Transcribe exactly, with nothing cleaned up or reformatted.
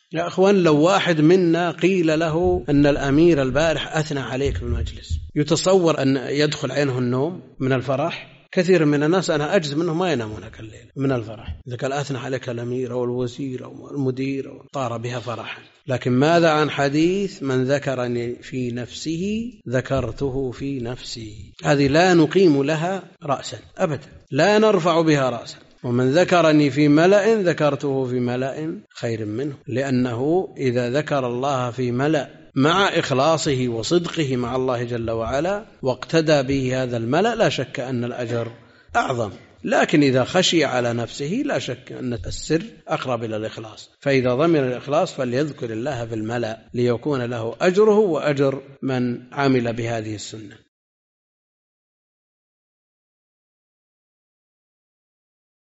يا أخوان، لو واحد منا قيل له أن الأمير البارح أثنى عليك بالمجلس، يتصور أن يدخل عينه النوم من الفرح؟ كثير من الناس أنا أجزم منهم ما ينامون الليل من الفرح، إذا كان أثنى عليك الأمير أو الوزير أو المدير أو طار بها فرحا. لكن ماذا عن حديث من ذكرني في نفسه ذكرته في نفسي؟ هذه لا نقيم لها رأسا أبدا، لا نرفع بها رأسا. ومن ذكرني في ملأ ذكرته في ملأ خير منه، لأنه إذا ذكر الله في ملأ مع إخلاصه وصدقه مع الله جل وعلا واقتدى به هذا الملأ لا شك أن الأجر أعظم. لكن إذا خشي على نفسه لا شك أن السر أقرب إلى الإخلاص، فإذا ضمن الإخلاص فليذكر الله في الملأ ليكون له أجره وأجر من عمل بهذه السنة.